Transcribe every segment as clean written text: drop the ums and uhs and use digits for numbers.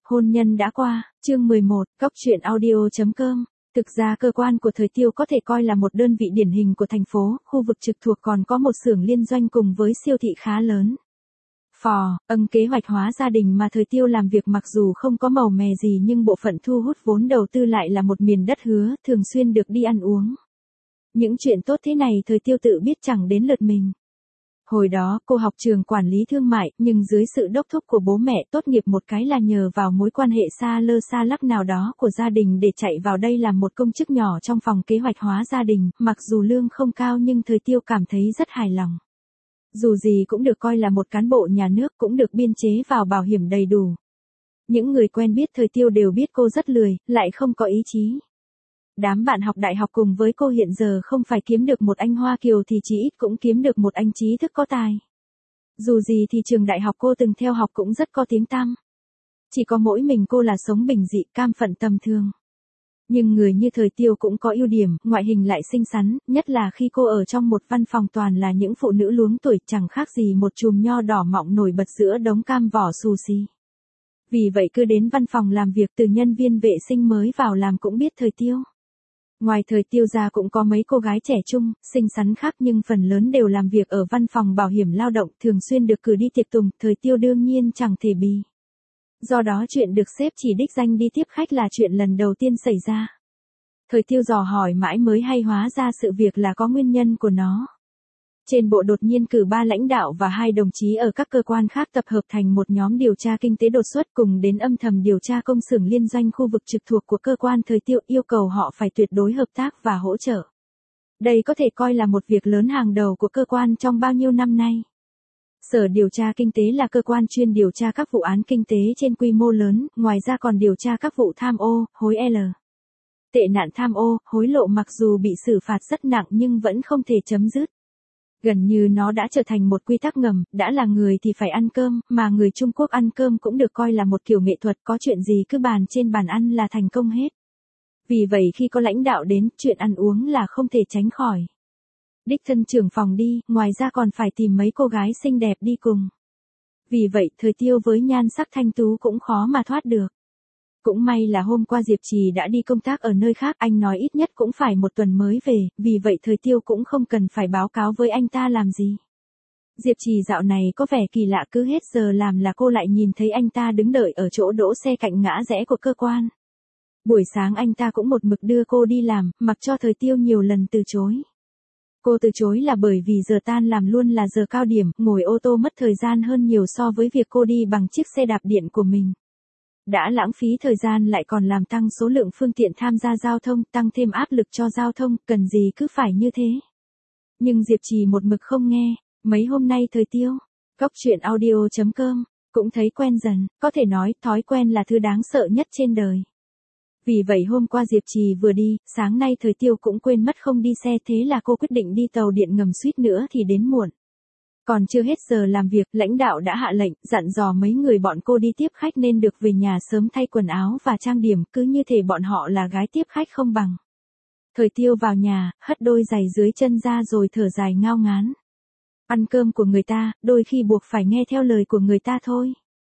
Hôn nhân đã qua, chương 11, Cóc truyện audio.com. Thực ra cơ quan của Thời Tiêu có thể coi là một đơn vị điển hình của thành phố, khu vực trực thuộc còn có một xưởng liên doanh cùng với siêu thị khá lớn. Kế hoạch hóa gia đình mà Thời Tiêu làm việc mặc dù không có màu mè gì nhưng bộ phận thu hút vốn đầu tư lại là một miền đất hứa, thường xuyên được đi ăn uống. Những chuyện tốt thế này Thời Tiêu tự biết chẳng đến lượt mình. Hồi đó cô học trường quản lý thương mại, nhưng dưới sự đốc thúc của bố mẹ tốt nghiệp một cái là nhờ vào mối quan hệ xa lơ xa lắc nào đó của gia đình để chạy vào đây làm một công chức nhỏ trong phòng kế hoạch hóa gia đình, mặc dù lương không cao nhưng Thời Tiêu cảm thấy rất hài lòng. Dù gì cũng được coi là một cán bộ nhà nước, cũng được biên chế vào bảo hiểm đầy đủ. Những người quen biết Thời Tiêu đều biết cô rất lười, lại không có ý chí. Đám bạn học đại học cùng với cô hiện giờ không phải kiếm được một anh Hoa Kiều thì chỉ ít cũng kiếm được một anh trí thức có tài. Dù gì thì trường đại học cô từng theo học cũng rất có tiếng tăm. Chỉ có mỗi mình cô là sống bình dị, cam phận tầm thường. Nhưng người như Thời Tiêu cũng có ưu điểm, ngoại hình lại xinh xắn, nhất là khi cô ở trong một văn phòng toàn là những phụ nữ luống tuổi, chẳng khác gì một chùm nho đỏ mọng nổi bật giữa đống cam vỏ xù xì. Vì vậy cứ đến văn phòng làm việc, từ nhân viên vệ sinh mới vào làm cũng biết Thời Tiêu. Ngoài Thời Tiêu ra cũng có mấy cô gái trẻ trung, xinh xắn khác nhưng phần lớn đều làm việc ở văn phòng bảo hiểm lao động, thường xuyên được cử đi tiệc tùng, Thời Tiêu đương nhiên chẳng thể bì. Do đó chuyện được sếp chỉ đích danh đi tiếp khách là chuyện lần đầu tiên xảy ra. Thời Tiêu dò hỏi mãi mới hay hóa ra sự việc là có nguyên nhân của nó. Trên bộ đột nhiên cử 3 lãnh đạo và 2 đồng chí ở các cơ quan khác tập hợp thành một nhóm điều tra kinh tế đột xuất cùng đến âm thầm điều tra công xưởng liên doanh khu vực trực thuộc của cơ quan Thời Tiêu, yêu cầu họ phải tuyệt đối hợp tác và hỗ trợ. Đây có thể coi là một việc lớn hàng đầu của cơ quan trong bao nhiêu năm nay. Sở điều tra kinh tế là cơ quan chuyên điều tra các vụ án kinh tế trên quy mô lớn, ngoài ra còn điều tra các vụ tham ô, hối L. Tệ nạn tham ô, hối lộ mặc dù bị xử phạt rất nặng nhưng vẫn không thể chấm dứt. Gần như nó đã trở thành một quy tắc ngầm, đã là người thì phải ăn cơm, mà người Trung Quốc ăn cơm cũng được coi là một kiểu nghệ thuật, có chuyện gì cứ bàn trên bàn ăn là thành công hết. Vì vậy khi có lãnh đạo đến, chuyện ăn uống là không thể tránh khỏi. Đích thân trưởng phòng đi, ngoài ra còn phải tìm mấy cô gái xinh đẹp đi cùng. Vì vậy Thời Tiêu với nhan sắc thanh tú cũng khó mà thoát được. Cũng may là hôm qua Diệp Trì đã đi công tác ở nơi khác, anh nói ít nhất cũng phải 1 tuần mới về, vì vậy Thời Tiêu cũng không cần phải báo cáo với anh ta làm gì. Diệp Trì dạo này có vẻ kỳ lạ, cứ hết giờ làm là cô lại nhìn thấy anh ta đứng đợi ở chỗ đỗ xe cạnh ngã rẽ của cơ quan. Buổi sáng anh ta cũng một mực đưa cô đi làm, mặc cho Thời Tiêu nhiều lần từ chối. Cô từ chối là bởi vì giờ tan làm luôn là giờ cao điểm, ngồi ô tô mất thời gian hơn nhiều so với việc cô đi bằng chiếc xe đạp điện của mình. Đã lãng phí thời gian lại còn làm tăng số lượng phương tiện tham gia giao thông, tăng thêm áp lực cho giao thông, cần gì cứ phải như thế. Nhưng Diệp Trì một mực không nghe, mấy hôm nay Thời Tiêu, Cóc truyện audio.com, cũng thấy quen dần, có thể nói thói quen là thứ đáng sợ nhất trên đời. Vì vậy hôm qua Diệp Trì vừa đi, sáng nay Thời Tiêu cũng quên mất không đi xe, thế là cô quyết định đi tàu điện ngầm, suýt nữa thì đến muộn. Còn chưa hết giờ làm việc, lãnh đạo đã hạ lệnh, dặn dò mấy người bọn cô đi tiếp khách nên được về nhà sớm thay quần áo và trang điểm, cứ như thể bọn họ là gái tiếp khách không bằng. Thời Tiêu vào nhà, hất đôi giày dưới chân ra rồi thở dài ngao ngán. Ăn cơm của người ta, đôi khi buộc phải nghe theo lời của người ta thôi.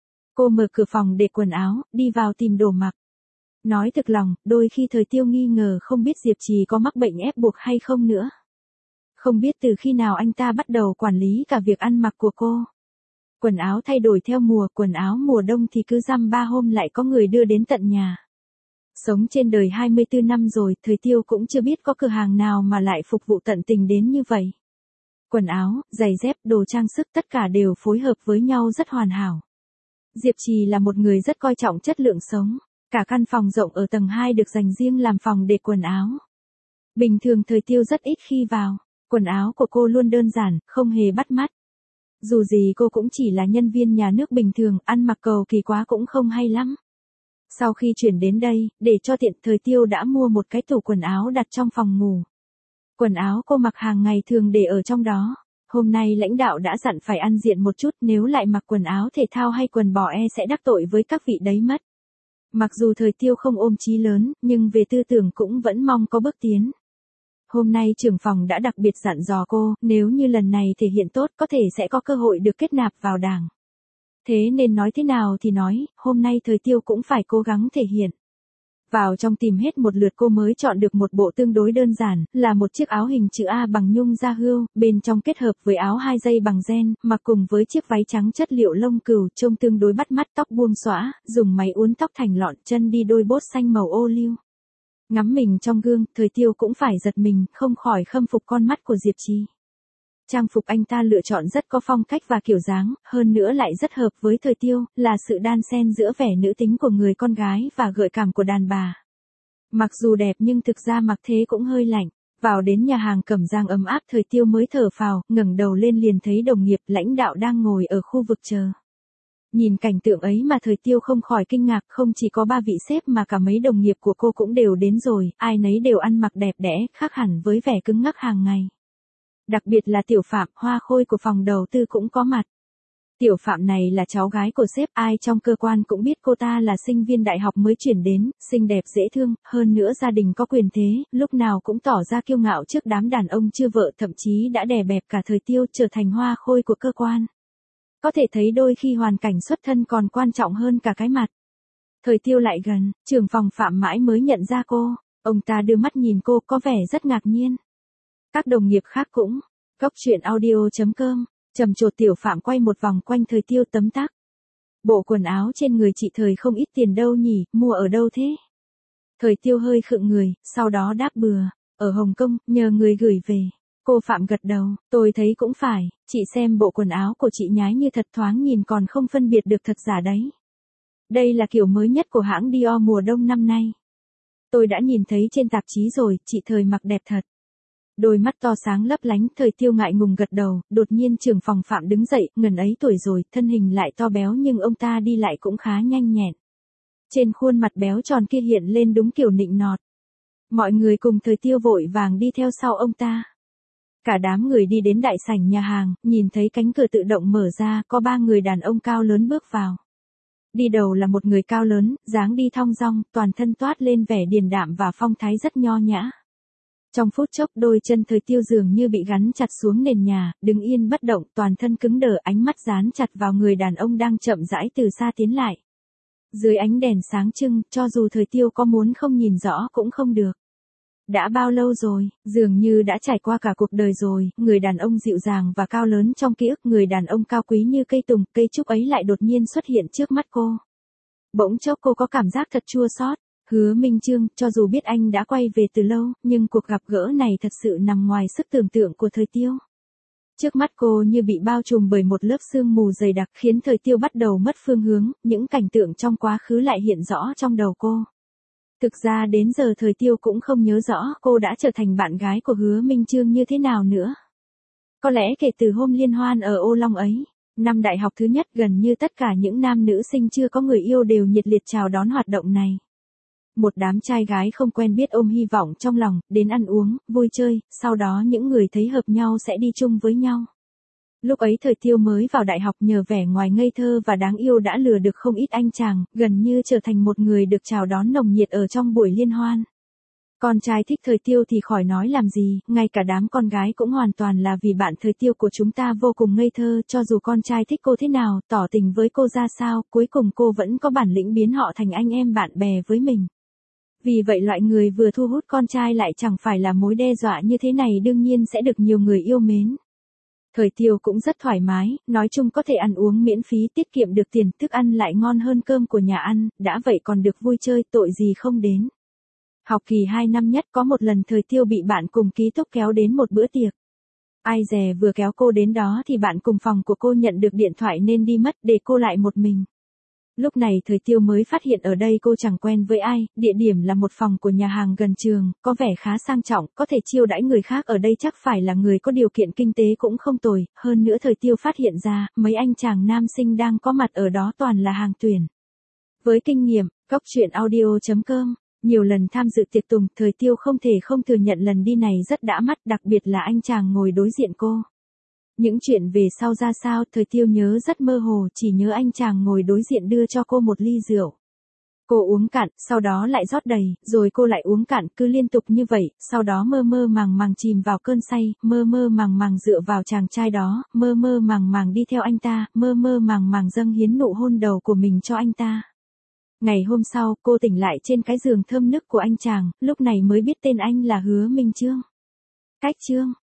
Cô mở cửa phòng để quần áo, đi vào tìm đồ mặc. Nói thực lòng, đôi khi Thời Tiêu nghi ngờ không biết Diệp Trì có mắc bệnh ép buộc hay không nữa. Không biết từ khi nào anh ta bắt đầu quản lý cả việc ăn mặc của cô. Quần áo thay đổi theo mùa, quần áo mùa đông thì cứ dăm 3 hôm lại có người đưa đến tận nhà. Sống trên đời 24 năm rồi, Thời Tiêu cũng chưa biết có cửa hàng nào mà lại phục vụ tận tình đến như vậy. Quần áo, giày dép, đồ trang sức tất cả đều phối hợp với nhau rất hoàn hảo. Diệp Trì là một người rất coi trọng chất lượng sống. Cả căn phòng rộng ở tầng 2 được dành riêng làm phòng để quần áo. Bình thường Thời Tiêu rất ít khi vào. Quần áo của cô luôn đơn giản, không hề bắt mắt. Dù gì cô cũng chỉ là nhân viên nhà nước bình thường, ăn mặc cầu kỳ quá cũng không hay lắm. Sau khi chuyển đến đây, để cho tiện, Thời Tiêu đã mua một cái tủ quần áo đặt trong phòng ngủ. Quần áo cô mặc hàng ngày thường để ở trong đó. Hôm nay lãnh đạo đã dặn phải ăn diện một chút, nếu lại mặc quần áo thể thao hay quần bò sẽ đắc tội với các vị đấy mất. Mặc dù Thời Tiêu không ôm chí lớn, nhưng về tư tưởng cũng vẫn mong có bước tiến. Hôm nay trưởng phòng đã đặc biệt dặn dò cô, nếu như lần này thể hiện tốt có thể sẽ có cơ hội được kết nạp vào đảng. Thế nên nói thế nào thì nói, hôm nay thời tiêu cũng phải cố gắng thể hiện. Vào trong tìm hết một lượt cô mới chọn được một bộ tương đối đơn giản, là một chiếc áo hình chữ A bằng nhung da hươu, bên trong kết hợp với áo 2 dây bằng ren, mặc cùng với chiếc váy trắng chất liệu lông cừu trông tương đối bắt mắt, tóc buông xõa, dùng máy uốn tóc thành lọn, chân đi đôi bốt xanh màu ô liu. Ngắm mình trong gương, thời tiêu cũng phải giật mình, không khỏi khâm phục con mắt của Diệp Trì. Trang phục anh ta lựa chọn rất có phong cách và kiểu dáng, hơn nữa lại rất hợp với thời tiêu, là sự đan xen giữa vẻ nữ tính của người con gái và gợi cảm của đàn bà. Mặc dù đẹp nhưng thực ra mặc thế cũng hơi lạnh. Vào đến nhà hàng Cẩm Giang ấm áp, thời tiêu mới thở phào, ngẩng đầu lên liền thấy đồng nghiệp lãnh đạo đang ngồi ở khu vực chờ. Nhìn cảnh tượng ấy mà thời tiêu không khỏi kinh ngạc, không chỉ có 3 vị sếp mà cả mấy đồng nghiệp của cô cũng đều đến rồi, ai nấy đều ăn mặc đẹp đẽ, khác hẳn với vẻ cứng ngắc hàng ngày. Đặc biệt là Tiểu Phạm, hoa khôi của phòng đầu tư cũng có mặt. Tiểu Phạm này là cháu gái của sếp, ai trong cơ quan cũng biết cô ta là sinh viên đại học mới chuyển đến, xinh đẹp dễ thương, hơn nữa gia đình có quyền thế, lúc nào cũng tỏ ra kiêu ngạo trước đám đàn ông chưa vợ, thậm chí đã đè bẹp cả thời tiêu trở thành hoa khôi của cơ quan. Có thể thấy đôi khi hoàn cảnh xuất thân còn quan trọng hơn cả cái mặt. Thời tiêu lại gần, trưởng phòng Phạm mãi mới nhận ra cô, ông ta đưa mắt nhìn cô có vẻ rất ngạc nhiên. Các đồng nghiệp khác cũng, Cóc truyện audio.com, trầm trồ. Tiểu Phạm quay một vòng quanh thời tiêu tấm tắc. Bộ quần áo trên người chị thời không ít tiền đâu nhỉ, mua ở đâu thế? Thời tiêu hơi khựng người, sau đó đáp bừa, ở Hồng Kông, nhờ người gửi về. Cô Phạm gật đầu, tôi thấy cũng phải, chị xem bộ quần áo của chị nhái như thật, thoáng nhìn còn không phân biệt được thật giả đấy. Đây là kiểu mới nhất của hãng Dior mùa đông năm nay. Tôi đã nhìn thấy trên tạp chí rồi, chị thời mặc đẹp thật. Đôi mắt to sáng lấp lánh, thời tiêu ngại ngùng gật đầu, đột nhiên trưởng phòng Phạm đứng dậy, ngần ấy tuổi rồi, thân hình lại to béo nhưng ông ta đi lại cũng khá nhanh nhẹn. Trên khuôn mặt béo tròn kia hiện lên đúng kiểu nịnh nọt. Mọi người cùng thời tiêu vội vàng đi theo sau ông ta. Cả đám người đi đến đại sảnh nhà hàng, nhìn thấy cánh cửa tự động mở ra, có 3 người đàn ông cao lớn bước vào. Đi đầu là một người cao lớn, dáng đi thong dong, toàn thân toát lên vẻ điềm đạm và phong thái rất nho nhã. Trong phút chốc đôi chân thời tiêu dường như bị gắn chặt xuống nền nhà, đứng yên bất động, toàn thân cứng đờ, ánh mắt dán chặt vào người đàn ông đang chậm rãi từ xa tiến lại. Dưới ánh đèn sáng trưng, cho dù thời tiêu có muốn không nhìn rõ cũng không được. Đã bao lâu rồi, dường như đã trải qua cả cuộc đời rồi, người đàn ông dịu dàng và cao lớn trong ký ức, người đàn ông cao quý như cây tùng, cây trúc ấy lại đột nhiên xuất hiện trước mắt cô. Bỗng chốc cô có cảm giác thật chua xót. Hứa Minh Chương, cho dù biết anh đã quay về từ lâu, nhưng cuộc gặp gỡ này thật sự nằm ngoài sức tưởng tượng của thời tiêu. Trước mắt cô như bị bao trùm bởi một lớp sương mù dày đặc, khiến thời tiêu bắt đầu mất phương hướng, những cảnh tượng trong quá khứ lại hiện rõ trong đầu cô. Thực ra đến giờ thời tiêu cũng không nhớ rõ cô đã trở thành bạn gái của Hứa Minh Chương như thế nào nữa. Có lẽ kể từ hôm liên hoan ở Ô Long ấy, năm đại học thứ nhất, gần như tất cả những nam nữ sinh chưa có người yêu đều nhiệt liệt chào đón hoạt động này. Một đám trai gái không quen biết ôm hy vọng trong lòng, đến ăn uống, vui chơi, sau đó những người thấy hợp nhau sẽ đi chung với nhau. Lúc ấy thời tiêu mới vào đại học, nhờ vẻ ngoài ngây thơ và đáng yêu đã lừa được không ít anh chàng, gần như trở thành một người được chào đón nồng nhiệt ở trong buổi liên hoan. Con trai thích thời tiêu thì khỏi nói làm gì, ngay cả đám con gái cũng hoàn toàn là vì bạn thời tiêu của chúng ta vô cùng ngây thơ, cho dù con trai thích cô thế nào, tỏ tình với cô ra sao, cuối cùng cô vẫn có bản lĩnh biến họ thành anh em bạn bè với mình. Vì vậy loại người vừa thu hút con trai lại chẳng phải là mối đe dọa như thế này đương nhiên sẽ được nhiều người yêu mến. Thời tiêu cũng rất thoải mái, nói chung có thể ăn uống miễn phí, tiết kiệm được tiền, thức ăn lại ngon hơn cơm của nhà ăn, đã vậy còn được vui chơi, tội gì không đến. Học kỳ 2 năm nhất có một lần thời tiêu bị bạn cùng ký túc kéo đến một bữa tiệc. Ai dè vừa kéo cô đến đó thì bạn cùng phòng của cô nhận được điện thoại nên đi mất, để cô lại một mình. Lúc này thời tiêu mới phát hiện ở đây cô chẳng quen với ai, địa điểm là một phòng của nhà hàng gần trường, có vẻ khá sang trọng, có thể chiêu đãi người khác ở đây chắc phải là người có điều kiện kinh tế cũng không tồi, hơn nữa thời tiêu phát hiện ra, mấy anh chàng nam sinh đang có mặt ở đó toàn là hàng tuyển. Với kinh nghiệm, Cóc truyện audio.com, nhiều lần tham dự tiệc tùng, thời tiêu không thể không thừa nhận lần đi này rất đã mắt, đặc biệt là anh chàng ngồi đối diện cô. Những chuyện về sau ra sao, thời tiêu nhớ rất mơ hồ, chỉ nhớ anh chàng ngồi đối diện đưa cho cô một ly rượu. Cô uống cạn, sau đó lại rót đầy, rồi cô lại uống cạn, cứ liên tục như vậy, sau đó mơ mơ màng màng chìm vào cơn say, mơ mơ màng màng dựa vào chàng trai đó, mơ mơ màng màng đi theo anh ta, mơ mơ màng màng dâng hiến nụ hôn đầu của mình cho anh ta. Ngày hôm sau, cô tỉnh lại trên cái giường thơm nức của anh chàng, lúc này mới biết tên anh là Hứa Minh Chương. Cách chương